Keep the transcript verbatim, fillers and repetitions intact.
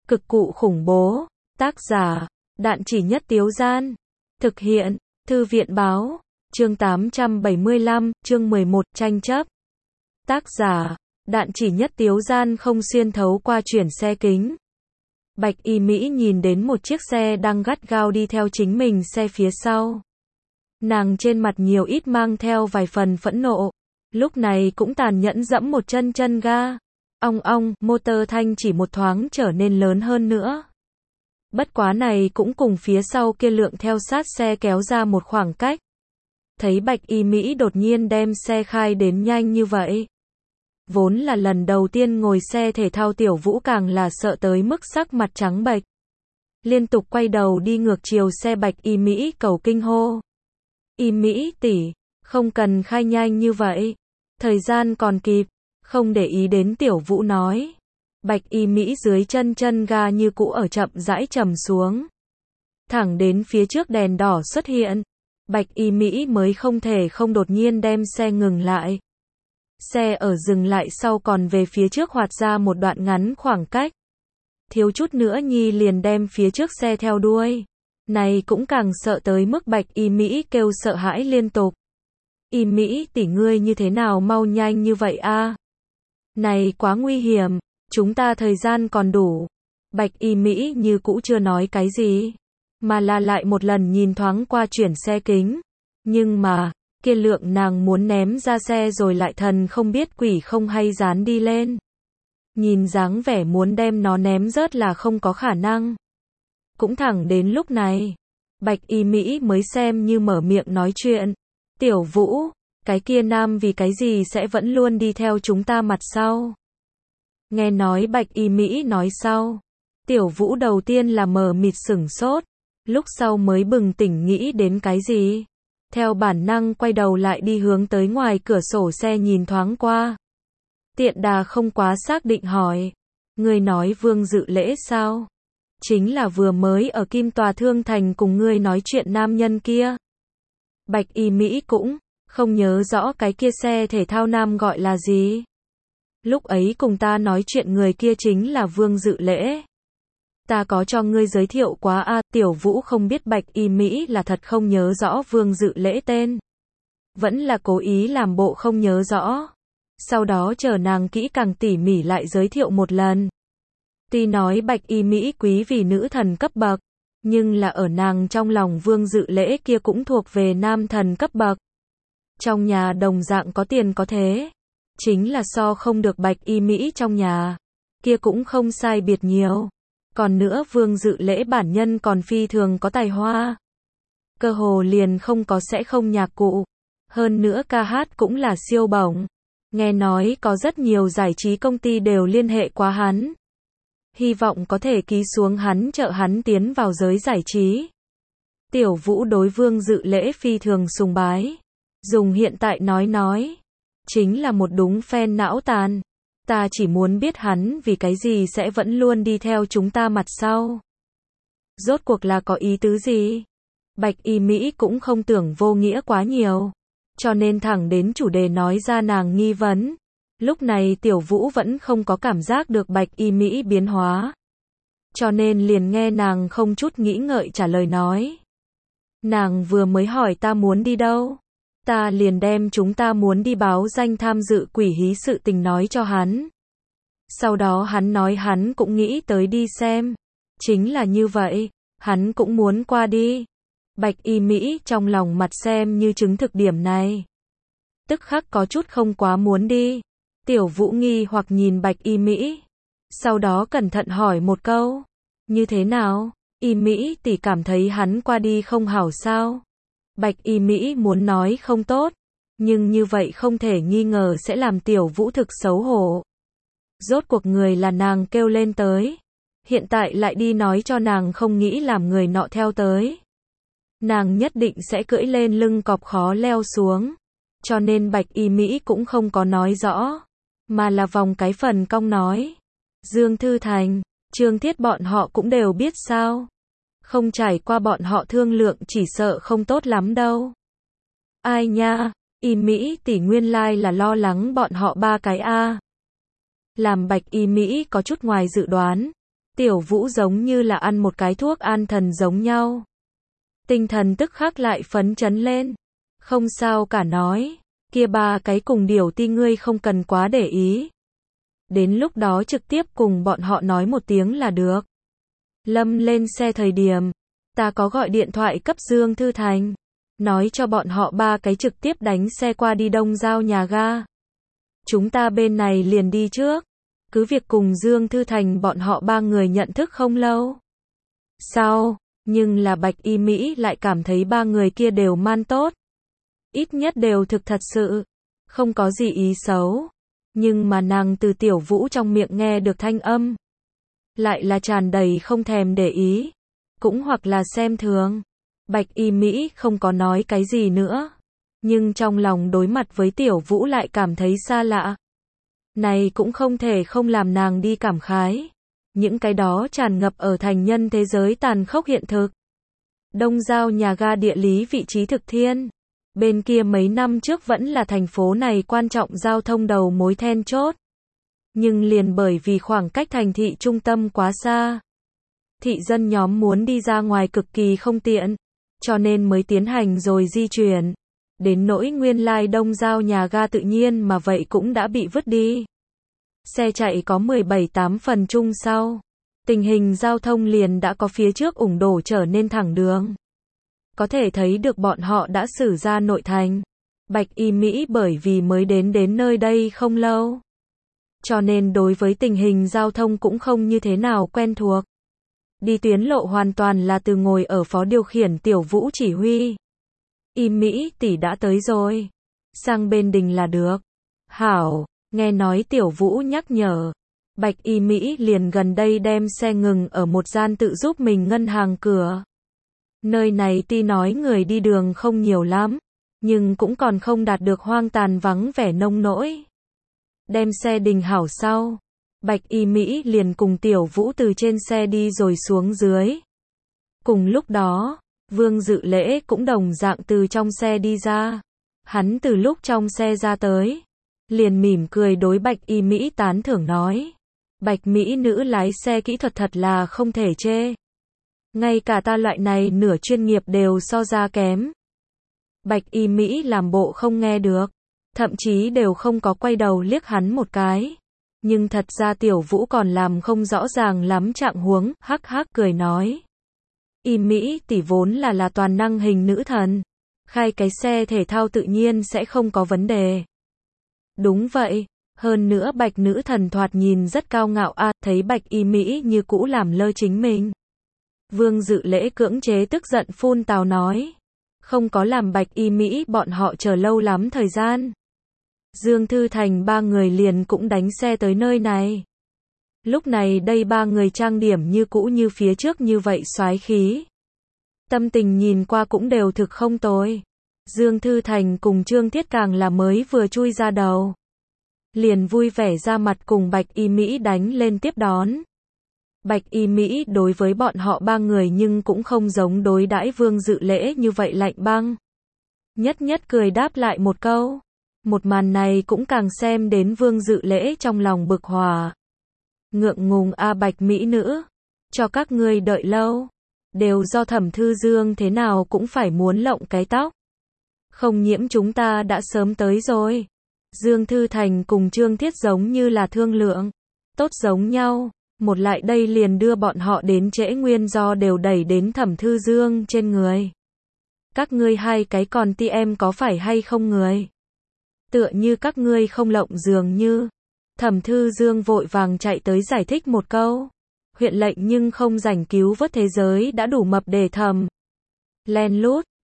Cực cụ khủng bố. Tác giả, Đạn Chỉ Nhất Tiếu Gian. Thực hiện, Thư viện Báo. Chương tám trăm bảy mươi lăm, chương mười một, tranh chấp. Tác giả, Đạn Chỉ Nhất Tiếu Gian không xuyên thấu qua chuyển xe kính. Bạch Y Mỹ nhìn đến một chiếc xe đang gắt gao đi theo chính mình xe phía sau. Nàng trên mặt nhiều ít mang theo vài phần phẫn nộ. Lúc này cũng tàn nhẫn dẫm một chân chân ga. Ong ong, motor thanh chỉ một thoáng trở nên lớn hơn nữa. Bất quá này cũng cùng phía sau kia lượng theo sát xe kéo ra một khoảng cách. Thấy Bạch Y Mỹ đột nhiên đem xe khai đến nhanh như vậy. Vốn là lần đầu tiên ngồi xe thể thao Tiểu Vũ càng là sợ tới mức sắc mặt trắng bệch. Liên tục quay đầu đi ngược chiều xe Bạch Y Mỹ cầu kinh hô. Y Mỹ tỷ, không cần khai nhanh như vậy. Thời gian còn kịp. Không để ý đến Tiểu Vũ nói. Bạch Y Mỹ dưới chân chân ga như cũ ở chậm rãi trầm xuống. Thẳng đến phía trước đèn đỏ xuất hiện. Bạch Y Mỹ mới không thể không đột nhiên đem xe ngừng lại. Xe ở dừng lại sau còn về phía trước hoạt ra một đoạn ngắn khoảng cách. Thiếu chút nữa nhi liền đem phía trước xe theo đuôi. Này cũng càng sợ tới mức Bạch Y Mỹ kêu sợ hãi liên tục. Y Mỹ tỷ ngươi như thế nào mau nhanh như vậy a? Này quá nguy hiểm, chúng ta thời gian còn đủ. Bạch Y Mỹ như cũ chưa nói cái gì, mà là lại một lần nhìn thoáng qua chuyển xe kính. Nhưng mà, kia lượng nàng muốn ném ra xe rồi lại thần không biết quỷ không hay dán đi lên. Nhìn dáng vẻ muốn đem nó ném rớt là không có khả năng. Cũng thẳng đến lúc này, Bạch Y Mỹ mới xem như mở miệng nói chuyện. Tiểu Vũ, cái kia nam vì cái gì sẽ vẫn luôn đi theo chúng ta mặt sau? Nghe nói Bạch Y Mỹ nói sau. Tiểu Vũ đầu tiên là mờ mịt sửng sốt. Lúc sau mới bừng tỉnh nghĩ đến cái gì. Theo bản năng quay đầu lại đi hướng tới ngoài cửa sổ xe nhìn thoáng qua. Tiện đà không quá xác định hỏi. Ngươi nói Vương Dự Lễ sao? Chính là vừa mới ở Kim Tòa Thương Thành cùng ngươi nói chuyện nam nhân kia. Bạch Y Mỹ cũng không nhớ rõ cái kia xe thể thao nam gọi là gì. Lúc ấy cùng ta nói chuyện người kia chính là Vương Dự Lễ. Ta có cho ngươi giới thiệu quá a. Tiểu Vũ không biết Bạch Y Mỹ là thật không nhớ rõ Vương Dự Lễ tên. Vẫn là cố ý làm bộ không nhớ rõ. Sau đó chờ nàng kỹ càng tỉ mỉ lại giới thiệu một lần. Tuy nói Bạch Y Mỹ quý vì nữ thần cấp bậc, nhưng là ở nàng trong lòng Vương Dự Lễ kia cũng thuộc về nam thần cấp bậc. Trong nhà đồng dạng có tiền có thế. Chính là so không được Bạch Y Mỹ trong nhà. Kia cũng không sai biệt nhiều. Còn nữa Vương Dự Lễ bản nhân còn phi thường có tài hoa. Cơ hồ liền không có sẽ không nhạc cụ. Hơn nữa ca hát cũng là siêu bổng. Nghe nói có rất nhiều giải trí công ty đều liên hệ qua hắn. Hy vọng có thể ký xuống hắn trợ hắn tiến vào giới giải trí. Tiểu Vũ đối Vương Dự Lễ phi thường sùng bái. Dùng hiện tại nói nói. Chính là một đúng fan não tàn. Ta chỉ muốn biết hắn vì cái gì sẽ vẫn luôn đi theo chúng ta mặt sau. Rốt cuộc là có ý tứ gì? Bạch Y Mỹ cũng không tưởng vô nghĩa quá nhiều. Cho nên thẳng đến chủ đề nói ra nàng nghi vấn. Lúc này Tiểu Vũ vẫn không có cảm giác được Bạch Y Mỹ biến hóa. Cho nên liền nghe nàng không chút nghĩ ngợi trả lời nói. Nàng vừa mới hỏi ta muốn đi đâu. Ta liền đem chúng ta muốn đi báo danh tham dự quỷ hí sự tình nói cho hắn. Sau đó hắn nói hắn cũng nghĩ tới đi xem. Chính là như vậy, hắn cũng muốn qua đi. Bạch Y Mỹ trong lòng mặt xem như chứng thực điểm này. Tức khắc có chút không quá muốn đi. Tiểu Vũ nghi hoặc nhìn Bạch Y Mỹ. Sau đó cẩn thận hỏi một câu. Như thế nào? Y Mỹ tỷ cảm thấy hắn qua đi không hảo sao? Bạch Y Mỹ muốn nói không tốt. Nhưng như vậy không thể nghi ngờ sẽ làm Tiểu Vũ thực xấu hổ. Rốt cuộc người là nàng kêu lên tới. Hiện tại lại đi nói cho nàng không nghĩ làm người nọ theo tới. Nàng nhất định sẽ cưỡi lên lưng cọp khó leo xuống. Cho nên Bạch Y Mỹ cũng không có nói rõ. Mà là vòng cái phần cong nói. Dương Thư Thành, Trương Thiết bọn họ cũng đều biết sao. Không trải qua bọn họ thương lượng chỉ sợ không tốt lắm đâu. Ai nha, Y Mỹ tỷ nguyên lai là lo lắng bọn họ ba cái a. Làm Bạch Y Mỹ có chút ngoài dự đoán. Tiểu Vũ giống như là ăn một cái thuốc an thần giống nhau. Tinh thần tức khắc lại phấn chấn lên. Không sao cả nói, kia ba cái cùng điểu ti ngươi không cần quá để ý. Đến lúc đó trực tiếp cùng bọn họ nói một tiếng là được. Lâm lên xe thời điểm, ta có gọi điện thoại cấp Dương Thư Thành, nói cho bọn họ ba cái trực tiếp đánh xe qua đi Đông Giao nhà ga. Chúng ta bên này liền đi trước, cứ việc cùng Dương Thư Thành bọn họ ba người nhận thức không lâu. Sao, nhưng là Bạch Y Mỹ lại cảm thấy ba người kia đều man tốt. Ít nhất đều thực thật sự, không có gì ý xấu. Nhưng mà nàng từ Tiểu Vũ trong miệng nghe được thanh âm, lại là tràn đầy không thèm để ý, cũng hoặc là xem thường. Bạch Y Mỹ không có nói cái gì nữa, nhưng trong lòng đối mặt với Tiểu Vũ lại cảm thấy xa lạ. Này cũng không thể không làm nàng đi cảm khái. Những cái đó tràn ngập ở thành nhân thế giới tàn khốc hiện thực. Đông Giao nhà ga địa lý vị trí thực thiên. Bên kia mấy năm trước vẫn là thành phố này quan trọng giao thông đầu mối then chốt. Nhưng liền bởi vì khoảng cách thành thị trung tâm quá xa, thị dân nhóm muốn đi ra ngoài cực kỳ không tiện, cho nên mới tiến hành rồi di chuyển. Đến nỗi nguyên lai Đông Giao nhà ga tự nhiên mà vậy cũng đã bị vứt đi. Xe chạy có mười bảy tám phần chung sau, tình hình giao thông liền đã có phía trước ủng đổ trở nên thẳng đường. Có thể thấy được bọn họ đã xử ra nội thành. Bạch Y Mỹ bởi vì mới đến đến nơi đây không lâu, cho nên đối với tình hình giao thông cũng không như thế nào quen thuộc. Đi tuyến lộ hoàn toàn là từ ngồi ở phó điều khiển Tiểu Vũ chỉ huy. Y Mỹ tỷ đã tới rồi, sang bên đình là được. Hảo, nghe nói Tiểu Vũ nhắc nhở, Bạch Y Mỹ liền gần đây đem xe ngừng ở một gian tự giúp mình ngân hàng cửa. Nơi này tuy nói người đi đường không nhiều lắm, nhưng cũng còn không đạt được hoang tàn vắng vẻ nông nỗi. Đem xe đình hảo sau, Bạch Y Mỹ liền cùng Tiểu Vũ từ trên xe đi rồi xuống dưới. Cùng lúc đó, Vương Dự Lễ cũng đồng dạng từ trong xe đi ra. Hắn từ lúc trong xe ra tới, liền mỉm cười đối Bạch Y Mỹ tán thưởng nói. Bạch Mỹ nữ lái xe kỹ thuật thật là không thể chê. Ngay cả ta loại này nửa chuyên nghiệp đều so ra kém. Bạch Y Mỹ làm bộ không nghe được, thậm chí đều không có quay đầu liếc hắn một cái. Nhưng thật ra Tiểu Vũ còn làm không rõ ràng lắm trạng huống, hắc hắc cười nói. Y Mỹ tỷ vốn là là toàn năng hình nữ thần, khai cái xe thể thao tự nhiên sẽ không có vấn đề. Đúng vậy, hơn nữa Bạch nữ thần thoạt nhìn rất cao ngạo a, à, thấy Bạch Y Mỹ như cũ làm lơ chính mình. Vương Dự Lễ cưỡng chế tức giận phun tào nói. Không có làm Bạch Y Mỹ bọn họ chờ lâu lắm thời gian. Dương Thư Thành ba người liền cũng đánh xe tới nơi này. Lúc này đây ba người trang điểm như cũ như phía trước như vậy soái khí. Tâm tình nhìn qua cũng đều thực không tồi. Dương Thư Thành cùng Trương Thiết càng là mới vừa chui ra đầu. Liền vui vẻ ra mặt cùng Bạch Y Mỹ đánh lên tiếp đón. Bạch Y Mỹ đối với bọn họ ba người nhưng cũng không giống đối đãi Vương Dự Lễ như vậy lạnh băng. Nhất nhất cười đáp lại một câu. Một màn này cũng càng xem đến Vương Dự Lễ trong lòng bực hòa. Ngượng ngùng a Bạch Mỹ nữ, cho các ngươi đợi lâu. Đều do Thẩm Thư Dương thế nào cũng phải muốn lộng cái tóc. Không nhiễm chúng ta đã sớm tới rồi. Dương Thư Thành cùng Trương Thiết giống như là thương lượng. Tốt giống nhau. Một lại đây liền đưa bọn họ đến trễ nguyên do đều đẩy đến Thẩm Thư Dương trên người. Các ngươi hai cái còn ti em có phải hay không người? Tựa như các ngươi không lộng dường như. Thẩm Thư Dương vội vàng chạy tới giải thích một câu. Huyện lệnh nhưng không rảnh cứu vớt thế giới đã đủ mập để thầm. Len lút,